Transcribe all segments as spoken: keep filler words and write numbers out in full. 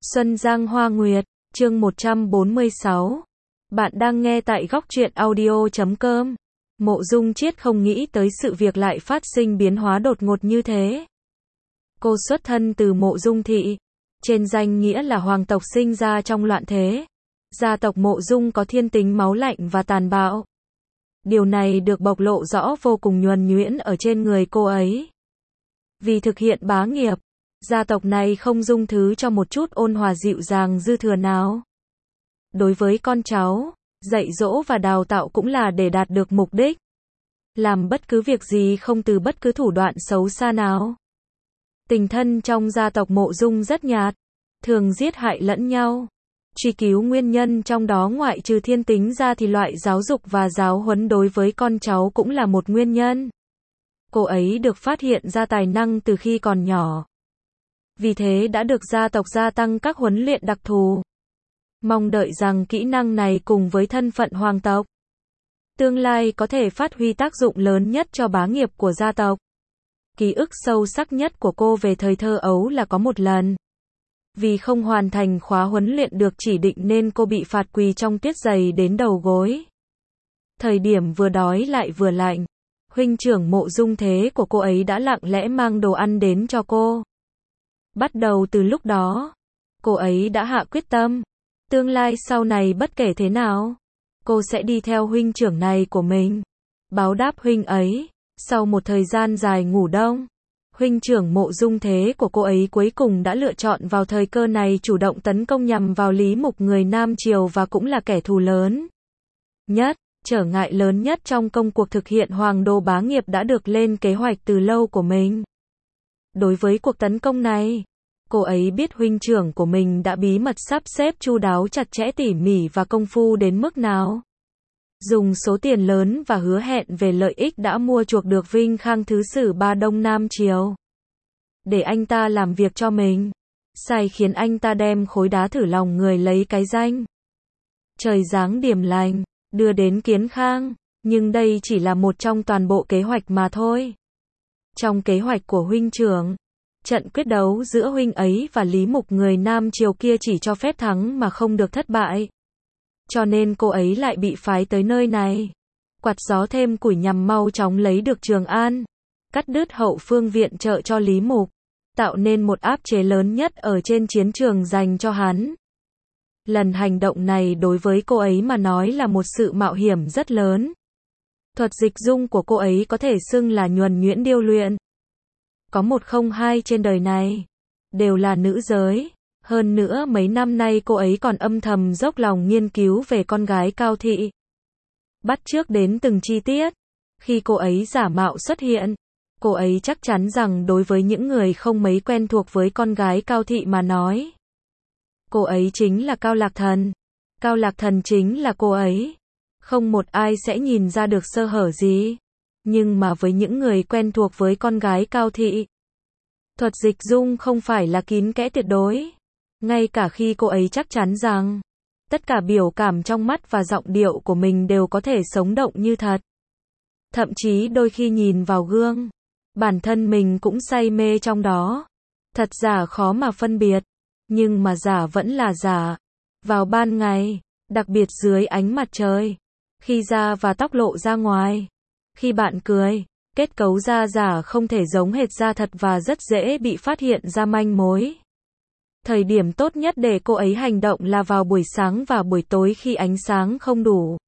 Xuân Giang Hoa Nguyệt, chương một trăm bốn mươi sáu. Bạn đang nghe tại góc truyện audio chấm com. Mộ Dung Triết không nghĩ tới sự việc lại phát sinh biến hóa đột ngột như thế. Cô xuất thân từ Mộ Dung thị, trên danh nghĩa là hoàng tộc sinh ra trong loạn thế. Gia tộc Mộ Dung có thiên tính máu lạnh và tàn bạo. Điều này được bộc lộ rõ vô cùng nhuần nhuyễn ở trên người cô ấy. Vì thực hiện bá nghiệp, gia tộc này không dung thứ cho một chút ôn hòa dịu dàng dư thừa nào. Đối với con cháu, dạy dỗ và đào tạo cũng là để đạt được mục đích. Làm bất cứ việc gì không từ bất cứ thủ đoạn xấu xa nào. Tình thân trong gia tộc Mộ Dung rất nhạt, thường giết hại lẫn nhau. Truy cứu nguyên nhân trong đó ngoại trừ thiên tính ra thì loại giáo dục và giáo huấn đối với con cháu cũng là một nguyên nhân. Cô ấy được phát hiện ra tài năng từ khi còn nhỏ. Vì thế đã được gia tộc gia tăng các huấn luyện đặc thù. Mong đợi rằng kỹ năng này cùng với thân phận hoàng tộc, tương lai có thể phát huy tác dụng lớn nhất cho bá nghiệp của gia tộc. Ký ức sâu sắc nhất của cô về thời thơ ấu là có một lần. Vì không hoàn thành khóa huấn luyện được chỉ định nên cô bị phạt quỳ trong tuyết dày đến đầu gối. Thời điểm vừa đói lại vừa lạnh, huynh trưởng Mộ Dung Thế của cô ấy đã lặng lẽ mang đồ ăn đến cho cô. Bắt đầu từ lúc đó, cô ấy đã hạ quyết tâm, tương lai sau này bất kể thế nào, cô sẽ đi theo huynh trưởng này của mình, báo đáp huynh ấy. Sau một thời gian dài ngủ đông, huynh trưởng Mộ Dung Thế của cô ấy cuối cùng đã lựa chọn vào thời cơ này chủ động tấn công nhằm vào Lý Mục người Nam Triều và cũng là kẻ thù lớn nhất, trở ngại lớn nhất trong công cuộc thực hiện hoàng đô bá nghiệp đã được lên kế hoạch từ lâu của mình. Đối với cuộc tấn công này, cô ấy biết huynh trưởng của mình đã bí mật sắp xếp chu đáo chặt chẽ tỉ mỉ và công phu đến mức nào. Dùng số tiền lớn và hứa hẹn về lợi ích đã mua chuộc được Vinh Khang Thứ Sử Ba Đông Nam Triều. Để anh ta làm việc cho mình. Sai khiến anh ta đem khối đá thử lòng người lấy cái danh trời giáng điểm lành, đưa đến Kiến Khang. Nhưng đây chỉ là một trong toàn bộ kế hoạch mà thôi. Trong kế hoạch của huynh trưởng, trận quyết đấu giữa huynh ấy và Lý Mục người Nam Triều kia chỉ cho phép thắng mà không được thất bại. Cho nên cô ấy lại bị phái tới nơi này, quạt gió thêm củi nhằm mau chóng lấy được Trường An, cắt đứt hậu phương viện trợ cho Lý Mục, tạo nên một áp chế lớn nhất ở trên chiến trường dành cho hắn. Lần hành động này đối với cô ấy mà nói là một sự mạo hiểm rất lớn. Thuật dịch dung của cô ấy có thể xưng là nhuần nhuyễn điêu luyện. Có một không hai trên đời này, đều là nữ giới. Hơn nữa mấy năm nay cô ấy còn âm thầm dốc lòng nghiên cứu về con gái Cao Thị. Bắt chước đến từng chi tiết. Khi cô ấy giả mạo xuất hiện, cô ấy chắc chắn rằng đối với những người không mấy quen thuộc với con gái Cao Thị mà nói, cô ấy chính là Cao Lạc Thần. Cao Lạc Thần chính là cô ấy. Không một ai sẽ nhìn ra được sơ hở gì. Nhưng mà với những người quen thuộc với con gái Cao Thị, thuật dịch dung không phải là kín kẽ tuyệt đối. Ngay cả khi cô ấy chắc chắn rằng tất cả biểu cảm trong mắt và giọng điệu của mình đều có thể sống động như thật. Thậm chí đôi khi nhìn vào gương, bản thân mình cũng say mê trong đó. Thật giả khó mà phân biệt, nhưng mà giả vẫn là giả. Vào ban ngày, đặc biệt dưới ánh mặt trời, khi da và tóc lộ ra ngoài, khi bạn cười, kết cấu da giả không thể giống hệt da thật và rất dễ bị phát hiện ra manh mối. Thời điểm tốt nhất để cô ấy hành động là vào buổi sáng và buổi tối khi ánh sáng không đủ.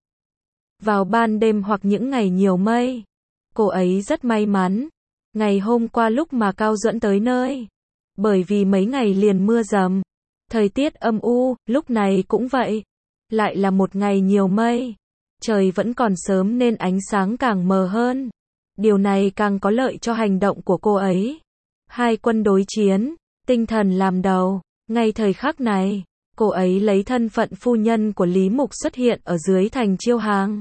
Vào ban đêm hoặc những ngày nhiều mây. Cô ấy rất may mắn. Ngày hôm qua lúc mà Cao Duẫn tới nơi, bởi vì mấy ngày liền mưa dầm, thời tiết âm u, lúc này cũng vậy. Lại là một ngày nhiều mây. Trời vẫn còn sớm nên ánh sáng càng mờ hơn. Điều này càng có lợi cho hành động của cô ấy. Hai quân đối chiến, tinh thần làm đầu. Ngay thời khắc này, cô ấy lấy thân phận phu nhân của Lý Mục xuất hiện ở dưới thành Chiêu Hàng.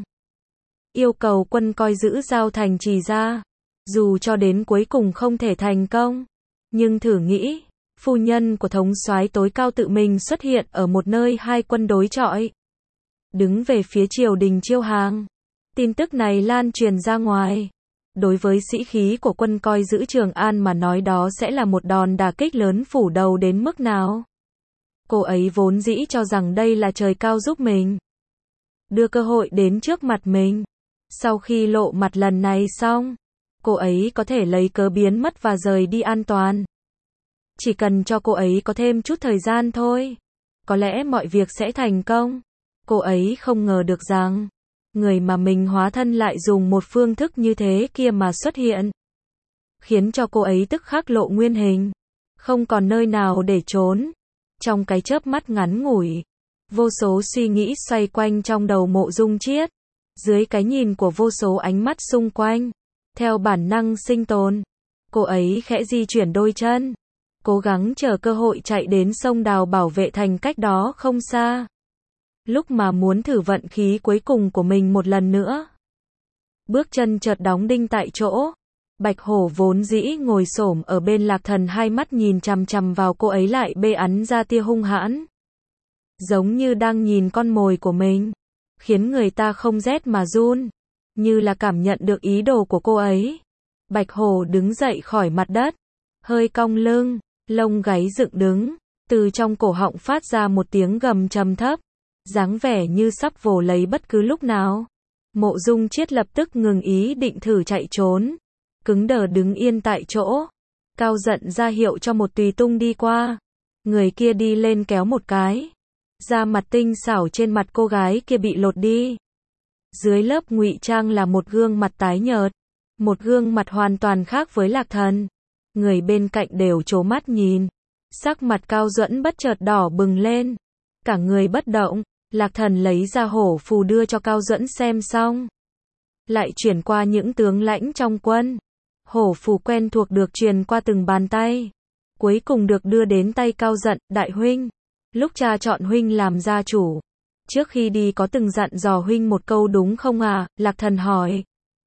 Yêu cầu quân coi giữ giao thành Trì ra. Dù cho đến cuối cùng không thể thành công. Nhưng thử nghĩ, phu nhân của thống soái tối cao tự mình xuất hiện ở một nơi hai quân đối chọi. Đứng về phía triều đình Chiêu Hàng. Tin tức này lan truyền ra ngoài. Đối với sĩ khí của quân coi giữ Trường An mà nói đó sẽ là một đòn đả kích lớn phủ đầu đến mức nào. Cô ấy vốn dĩ cho rằng đây là trời cao giúp mình, đưa cơ hội đến trước mặt mình. Sau khi lộ mặt lần này xong, cô ấy có thể lấy cớ biến mất và rời đi an toàn. Chỉ cần cho cô ấy có thêm chút thời gian thôi, có lẽ mọi việc sẽ thành công. Cô ấy không ngờ được rằng, người mà mình hóa thân lại dùng một phương thức như thế kia mà xuất hiện, khiến cho cô ấy tức khắc lộ nguyên hình, không còn nơi nào để trốn. Trong cái chớp mắt ngắn ngủi, vô số suy nghĩ xoay quanh trong đầu Mộ Dung Chiết, dưới cái nhìn của vô số ánh mắt xung quanh. Theo bản năng sinh tồn, cô ấy khẽ di chuyển đôi chân, cố gắng chờ cơ hội chạy đến sông Đào Bảo Vệ Thành cách đó không xa. Lúc mà muốn thử vận khí cuối cùng của mình một lần nữa, bước chân chợt đóng đinh tại chỗ. Bạch Hổ vốn dĩ ngồi xổm ở bên Lạc Thần, hai mắt nhìn chằm chằm vào cô ấy lại bê ắn ra tia hung hãn, giống như đang nhìn con mồi của mình, khiến người ta không rét mà run, như là cảm nhận được ý đồ của cô ấy. Bạch Hổ đứng dậy khỏi mặt đất, hơi cong lưng, lông gáy dựng đứng, từ trong cổ họng phát ra một tiếng gầm trầm thấp, dáng vẻ như sắp vồ lấy bất cứ lúc nào. Mộ Dung Chiết lập tức ngừng ý định thử chạy trốn, cứng đờ đứng yên tại chỗ, cao giận ra hiệu cho một tùy tùng đi qua. Người kia đi lên kéo một cái, da mặt tinh xảo trên mặt cô gái kia bị lột đi. Dưới lớp ngụy trang là một gương mặt tái nhợt, một gương mặt hoàn toàn khác với Lạc Thần. Người bên cạnh đều trố mắt nhìn, sắc mặt Cao Duẫn bất chợt đỏ bừng lên, cả người bất động. Lạc Thần lấy ra hổ phù đưa cho Cao Duẫn xem xong, lại chuyển qua những tướng lãnh trong quân. Hổ phù quen thuộc được truyền qua từng bàn tay, cuối cùng được đưa đến tay Cao Giận. Đại huynh, lúc cha chọn huynh làm gia chủ, trước khi đi có từng dặn dò huynh một câu đúng không à? Lạc Thần hỏi.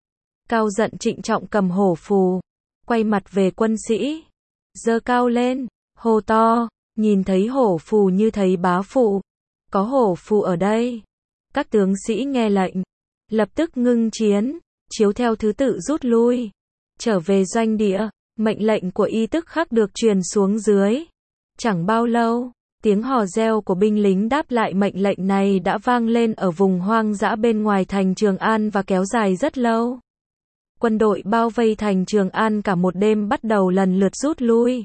Cao Giận trịnh trọng cầm hổ phù, quay mặt về quân sĩ, giơ cao lên, hô to, nhìn thấy hổ phù như thấy bá phụ. Có hổ phù ở đây, các tướng sĩ nghe lệnh, lập tức ngưng chiến, chiếu theo thứ tự rút lui, trở về doanh địa. Mệnh lệnh của y tức khắc được truyền xuống dưới. Chẳng bao lâu, tiếng hò reo của binh lính đáp lại mệnh lệnh này đã vang lên ở vùng hoang dã bên ngoài thành Trường An và kéo dài rất lâu. Quân đội bao vây thành Trường An cả một đêm bắt đầu lần lượt rút lui.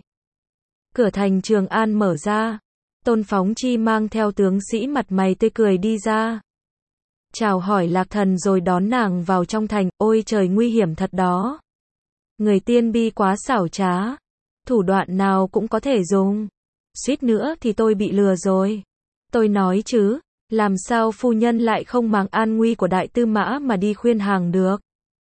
Cửa thành Trường An mở ra, Tôn Phóng Chi mang theo tướng sĩ mặt mày tươi cười đi ra, chào hỏi Lạc Thần rồi đón nàng vào trong thành. Ôi trời, nguy hiểm thật đó. Người tiên bi quá xảo trá, thủ đoạn nào cũng có thể dùng. Suýt nữa thì tôi bị lừa rồi. Tôi nói chứ, làm sao phu nhân lại không màng an nguy của đại tư mã mà đi khuyên hàng được.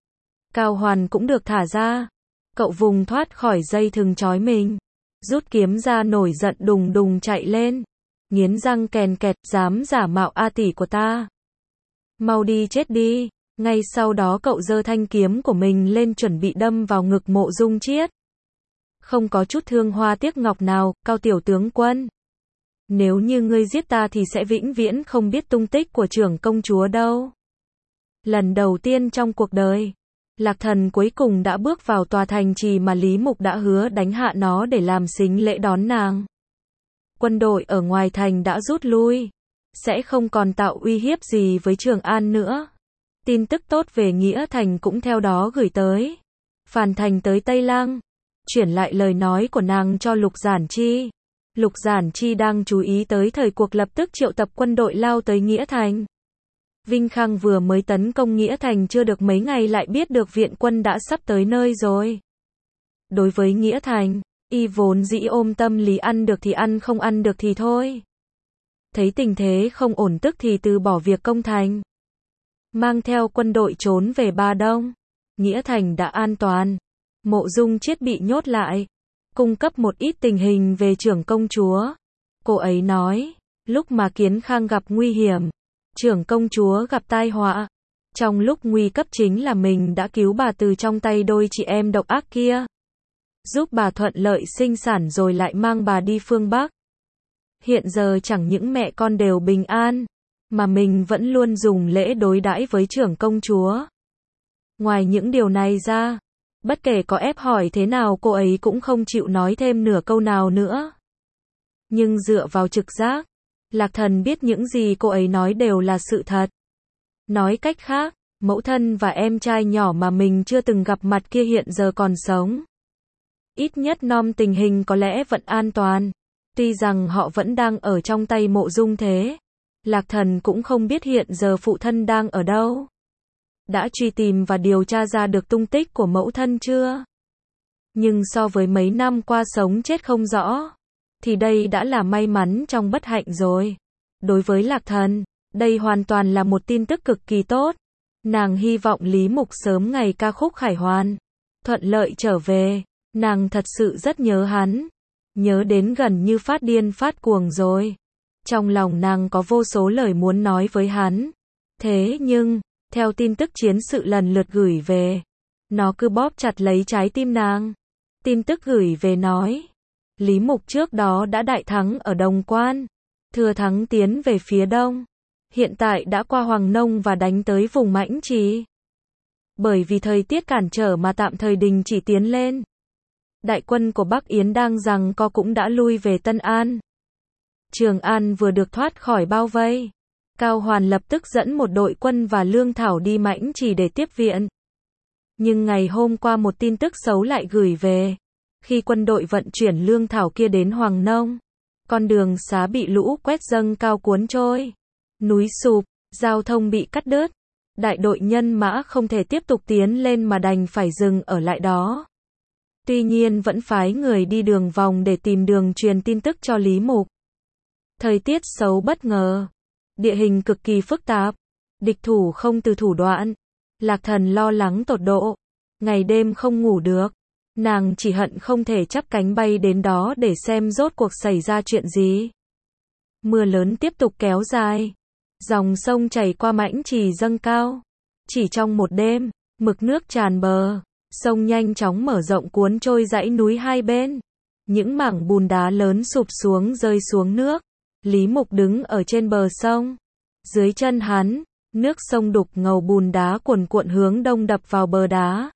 Cao Hoàn cũng được thả ra. Cậu vùng thoát khỏi dây thừng trói mình, rút kiếm ra nổi giận đùng đùng chạy lên, nghiến răng kèn kẹt, dám giả mạo A tỷ của ta. Mau đi chết đi. Ngay sau đó cậu giơ thanh kiếm của mình lên chuẩn bị đâm vào ngực Mộ Dung Chiết. Không có chút thương hoa tiếc ngọc nào. Cao tiểu tướng quân, nếu như ngươi giết ta thì sẽ vĩnh viễn không biết tung tích của trưởng công chúa đâu. Lần đầu tiên trong cuộc đời, Lạc Thần cuối cùng đã bước vào tòa thành trì mà Lý Mục đã hứa đánh hạ nó để làm sính lễ đón nàng. Quân đội ở ngoài thành đã rút lui, sẽ không còn tạo uy hiếp gì với Trường An nữa. Tin tức tốt về Nghĩa Thành cũng theo đó gửi tới. Phàn Thành tới Tây Lăng, chuyển lại lời nói của nàng cho Lục Giản Chi. Lục Giản Chi đang chú ý tới thời cuộc lập tức triệu tập quân đội lao tới Nghĩa Thành. Vinh Khang vừa mới tấn công Nghĩa Thành chưa được mấy ngày lại biết được viện quân đã sắp tới nơi rồi. Đối với Nghĩa Thành, y vốn dĩ ôm tâm lý ăn được thì ăn, không ăn được thì thôi. Thấy tình thế không ổn tức thì từ bỏ việc công thành, mang theo quân đội trốn về Ba Đông. Nghĩa Thành đã an toàn, Mộ Dung Chiết bị nhốt lại, cung cấp một ít tình hình về trưởng công chúa. Cô ấy nói, lúc mà Kiến Khang gặp nguy hiểm, trưởng công chúa gặp tai họa, trong lúc nguy cấp chính là mình đã cứu bà từ trong tay đôi chị em độc ác kia, giúp bà thuận lợi sinh sản rồi lại mang bà đi phương Bắc. Hiện giờ chẳng những mẹ con đều bình an, mà mình vẫn luôn dùng lễ đối đãi với trưởng công chúa. Ngoài những điều này ra, bất kể có ép hỏi thế nào cô ấy cũng không chịu nói thêm nửa câu nào nữa. Nhưng dựa vào trực giác, Lạc Thần biết những gì cô ấy nói đều là sự thật. Nói cách khác, mẫu thân và em trai nhỏ mà mình chưa từng gặp mặt kia hiện giờ còn sống. Ít nhất nom tình hình có lẽ vẫn an toàn. Tuy rằng họ vẫn đang ở trong tay Mộ Dung Thế, Lạc Thần cũng không biết hiện giờ phụ thân đang ở đâu. Đã truy tìm và điều tra ra được tung tích của mẫu thân chưa? Nhưng so với mấy năm qua sống chết không rõ, thì đây đã là may mắn trong bất hạnh rồi. Đối với Lạc Thần, đây hoàn toàn là một tin tức cực kỳ tốt. Nàng hy vọng Lý Mục sớm ngày ca khúc khải hoàn, thuận lợi trở về. Nàng thật sự rất nhớ hắn, nhớ đến gần như phát điên phát cuồng rồi. Trong lòng nàng có vô số lời muốn nói với hắn. Thế nhưng, theo tin tức chiến sự lần lượt gửi về, nó cứ bóp chặt lấy trái tim nàng. Tin tức gửi về nói, Lý Mục trước đó đã đại thắng ở Đồng Quan, thừa thắng tiến về phía đông. Hiện tại đã qua Hoàng Nông và đánh tới vùng Mãnh Trì. Bởi vì thời tiết cản trở mà tạm thời đình chỉ tiến lên. Đại quân của Bắc Yến đang giằng co cũng đã lui về Tân An. Trường An vừa được thoát khỏi bao vây. Cao Hoàn lập tức dẫn một đội quân và lương thảo đi Mãnh Trì để tiếp viện. Nhưng ngày hôm qua một tin tức xấu lại gửi về. Khi quân đội vận chuyển lương thảo kia đến Hoàng Nông, con đường xá bị lũ quét dâng cao cuốn trôi. Núi sụp, giao thông bị cắt đứt. Đại đội nhân mã không thể tiếp tục tiến lên mà đành phải dừng ở lại đó. Tuy nhiên vẫn phái người đi đường vòng để tìm đường truyền tin tức cho Lý Mục. Thời tiết xấu bất ngờ, địa hình cực kỳ phức tạp, địch thủ không từ thủ đoạn. Lạc Thần lo lắng tột độ, ngày đêm không ngủ được. Nàng chỉ hận không thể chắp cánh bay đến đó để xem rốt cuộc xảy ra chuyện gì. Mưa lớn tiếp tục kéo dài, dòng sông chảy qua Mãnh Trì dâng cao. Chỉ trong một đêm, mực nước tràn bờ, sông nhanh chóng mở rộng cuốn trôi dãy núi hai bên. Những mảng bùn đá lớn sụp xuống rơi xuống nước. Lý Mục đứng ở trên bờ sông. Dưới chân hắn, nước sông đục ngầu bùn đá cuồn cuộn hướng đông đập vào bờ đá.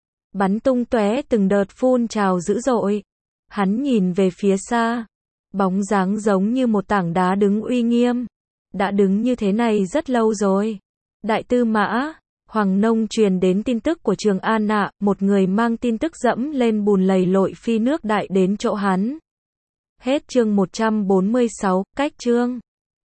Bắn tung tóe từng đợt phun trào dữ dội. Hắn nhìn về phía xa, bóng dáng giống như một tảng đá đứng uy nghiêm. Đã đứng như thế này rất lâu rồi. Đại tư mã, Hoàng Nông truyền đến tin tức của Trường An nạ, một người mang tin tức dẫm lên bùn lầy lội phi nước đại đến chỗ hắn. Hết chương một trăm bốn mươi sáu, cách chương.